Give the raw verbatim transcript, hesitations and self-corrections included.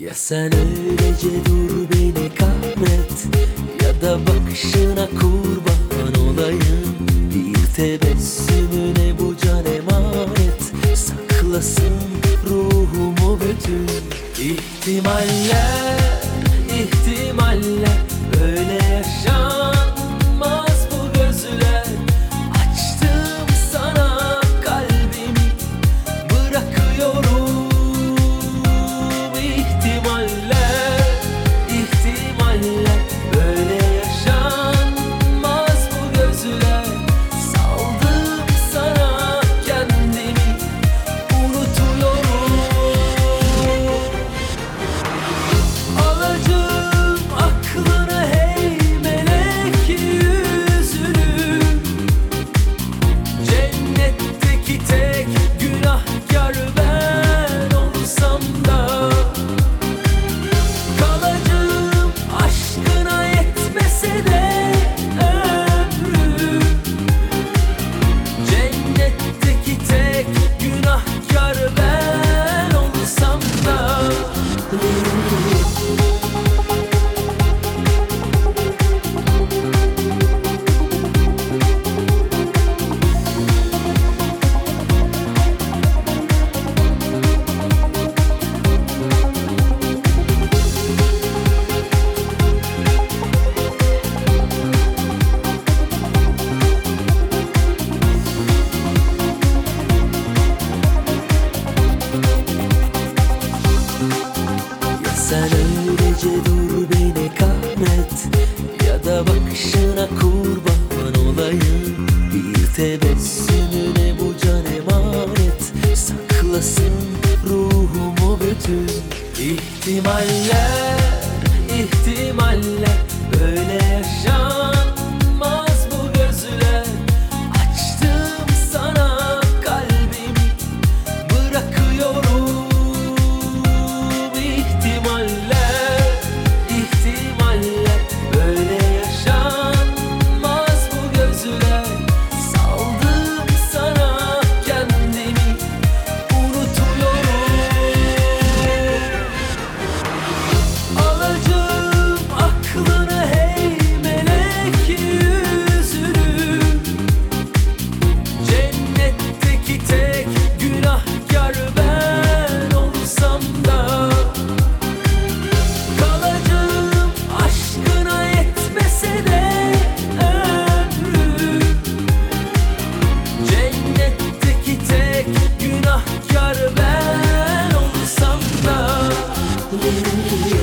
Ya sen öylece dur beni kahret, ya da bakışına kurban olayım. Bir tebessümüne bu can emanet, saklasın ruhumu bütün ihtimaller, ihtimaller. Böyle yaşanmaz bu gözler. Açtım sana kalbimi, bırakıyorum. İhtimaller, ihtimaller. Böyle yaşanmaz bu gözler. Saldım sana kendimi, unutuyorum. Alacağım aklını, hey melek yüzünü. Cennetteki tek günahkar ben olsam da, kalacağım aşkına yetmese de ömrüm. Cennetteki tek günahkar ben olsam da. Ya sen öylece dur beni kahret, ya da bakışına kurban olayım. Bir tebessümüne bu can emanet, saklasın ruhumu bütün ihtimaller, ihtimaller. Böyle yaşanmaz bu gözler. Açtım sana kalbimi, bırakıyorum. İhtimaller, ihtimaller. Böyle yaşanmaz bu gözler. Saldım sana kendimi, unutuyorum. Alacağım aklını, hey melek yüzünü. Cennetteki tek günahkar ben olsam da, kalacağım aşkına yetmese de ömrüm. Cennetteki tek günahkar ben olsam da.